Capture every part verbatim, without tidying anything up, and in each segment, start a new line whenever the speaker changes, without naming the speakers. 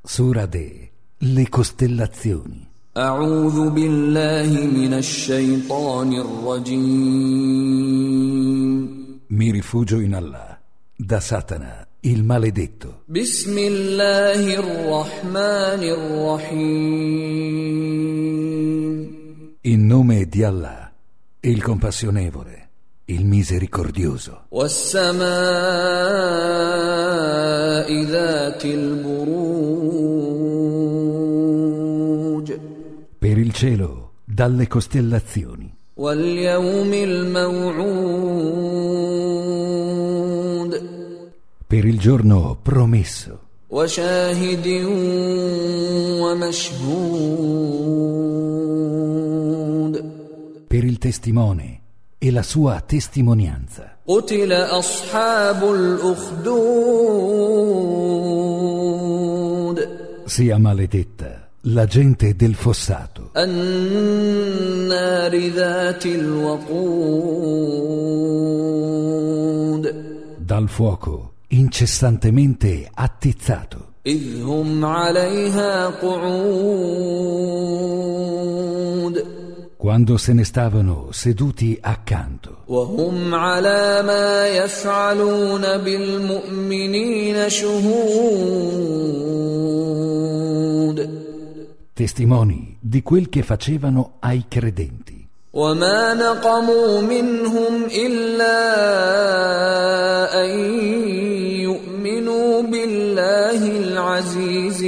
Sura de Le costellazioni.
أعوذ بالله من الشيطان الرجيم.
Mi rifugio in Allah, da Satana, il maledetto.
بسم الله الرحمن الرحيم.
In nome di Allah, il compassionevole, il misericordioso.
والسماء ذات البروج.
Per il cielo, dalle costellazioni.
واليوم الموعود.
Per il giorno promesso.
وشاهد ومشهود.
Per il testimone e la sua testimonianza.
قتل أصحاب الأخدود.
Sia maledetta la gente del fossato.
النار ذات الوقود.
Dal fuoco incessantemente attizzato.
إذ هم عليها قعود.
Quando se ne stavano seduti accanto.
وهم على ما يفعلون بالمؤمنين شهود.
Testimoni di quel che facevano ai credenti.
وما نقموا منهم إلا أن يؤمنوا بالله العزيز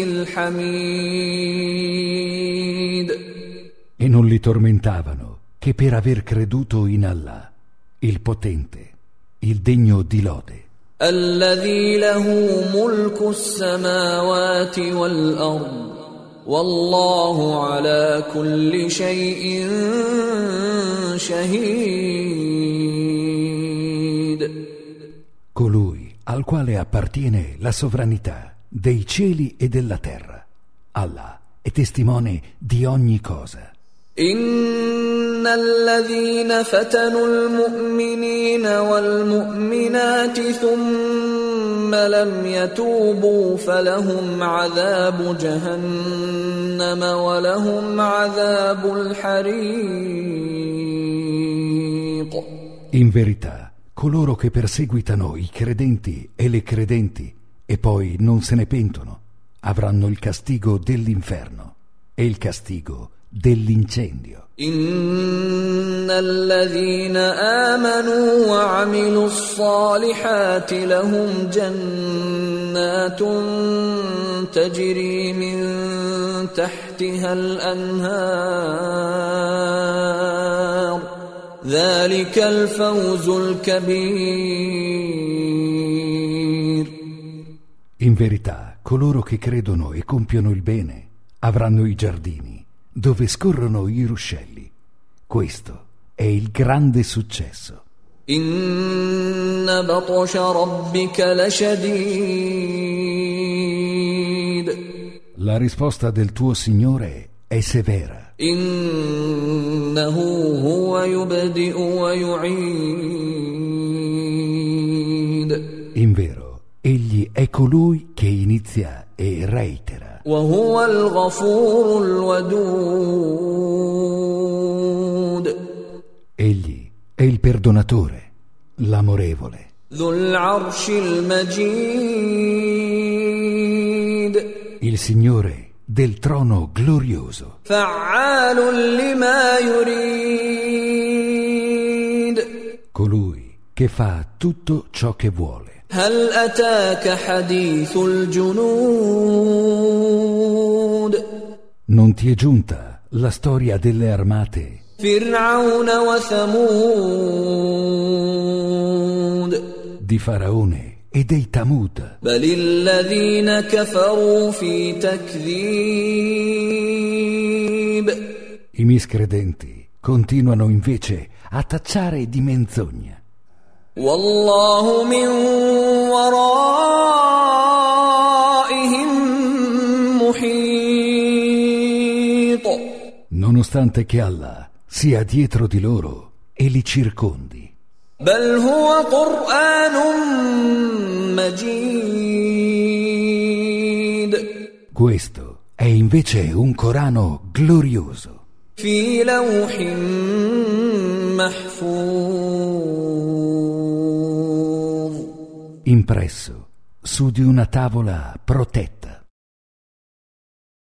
الحميد.
E non li tormentavano che per aver creduto in Allah, il potente, il degno di lode.
الذي له ملك السماوات والأرض والله على كل شيء شهيد.
Colui al quale appartiene la sovranità dei cieli e della terra. Allah è testimone di ogni cosa.
إن الذين فتنوا المؤمنين والمؤمنات ثم لم يتوبوا فلهم عذاب جهنم ولهم عذاب الحريق.
In verità, coloro che perseguitano i credenti e le credenti e poi non se ne pentono avranno il castigo dell'inferno e il castigo dell'incendio.
إن الذين آمنوا وعملوا الصالحات لهم جنات تجري من تحتها الأنهار ذلك الفوز الكبير.
In verità, coloro che credono e compiono il bene avranno i giardini dove scorrono i ruscelli. Questo è il grande successo.
إن بطش ربك لشديد.
La risposta del tuo Signore è severa.
إنه هو يبدئ ويعيد.
Invero, egli è colui che inizia e reitera.
وهو الغفور الودود.
Egli è il perdonatore, l'amorevole.
ذو العرش المجيد.
Il Signore del trono glorioso.
فعال لما يريد.
Colui che fa tutto ciò che vuole.
هل أتاك حديث الجنود.
Non ti è giunta la storia delle armate
فرعون وثمود.
di Faraone e dei Tamud?
بل الذين كفروا في تكذيب.
I miscredenti continuano invece a tacciare di menzogna.
والله من ورائهم محيط.
Nonostante che Allah sia dietro di loro e li circondi.
بل هو قرآن مجيد.
Questo è invece un Corano glorioso,
في لوح محفوظ
impresso su di una tavola protetta.